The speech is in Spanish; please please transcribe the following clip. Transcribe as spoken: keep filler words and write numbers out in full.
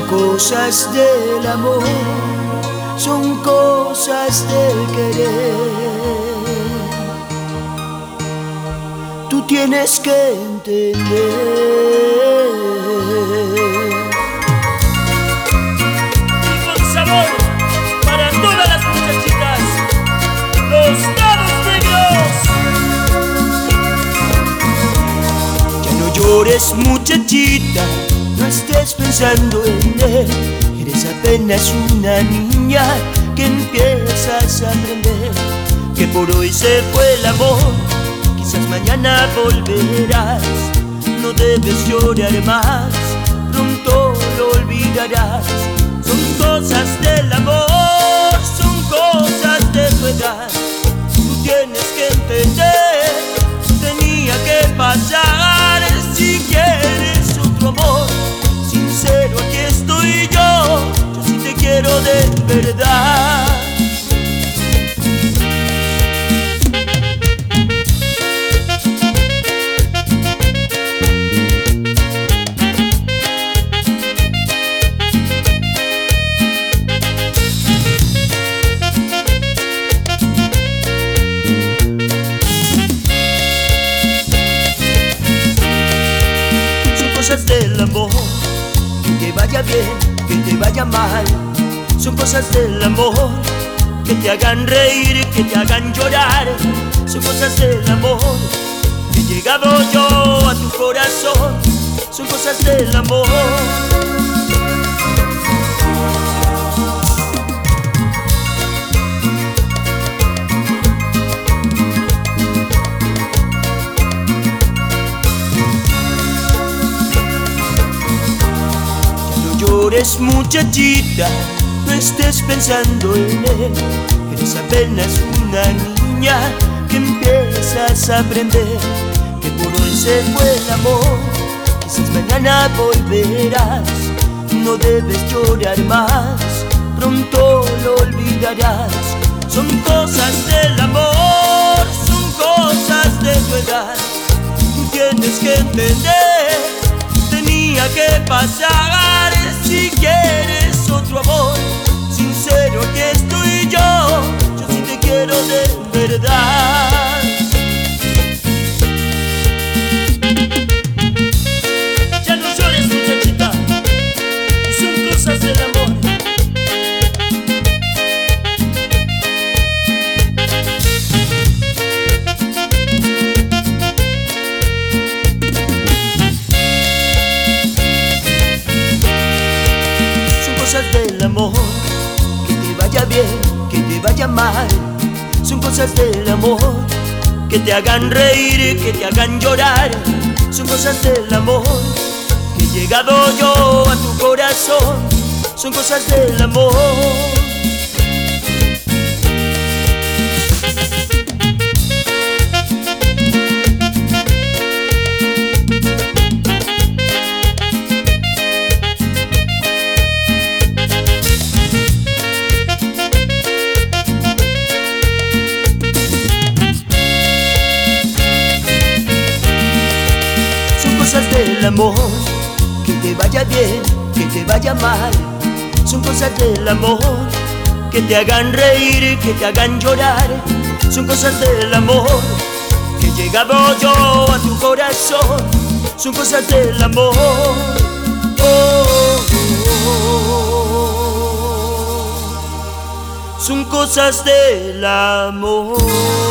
cosas del amor, son cosas del querer. Tú tienes que entender. Y con sabor para todas las muchachitas, los dados de Dios. Ya no llores, muchachita, no estés pensando en él. Eres apenas una niña que empiezas a aprender que por hoy se fue el amor, quizás mañana volverás. No debes llorar más, pronto lo olvidarás. Son cosas del amor, son cosas de tu edad. Tú tienes que entender, tenía que pasar. Si quieres otro amor sincero, aquí estoy yo. Yo sí te quiero de verdad. Cosas del amor, que te vaya bien, que te vaya mal. Son cosas del amor, que te hagan reír, que te hagan llorar. Son cosas del amor, que he llegado yo a tu corazón. Son cosas del amor. Eres muchachita, no estés pensando en él. Eres apenas una niña que empiezas a aprender que por hoy se fue el amor, quizás mañana volverás. No debes llorar más, pronto lo olvidarás. Son cosas del amor, son cosas de tu edad. Tú tienes que entender, tenía que pasar. Si quieres otro amor sincero, aquí estoy yo. Yo sí te quiero de verdad. Ya no llores, muchachita, son cosas del amor. Del amor, que te vaya bien, que te vaya mal. Son cosas del amor, que te hagan reír, que te hagan llorar. Son cosas del amor, que he llegado yo a tu corazón. Son cosas del amor. Cosas del amor, que te vaya bien, que te vaya mal. Son cosas del amor, que te hagan reír, que te hagan llorar. Son cosas del amor, que he llegado yo a tu corazón. Son cosas del amor. Oh, oh, oh, oh. Son cosas del amor.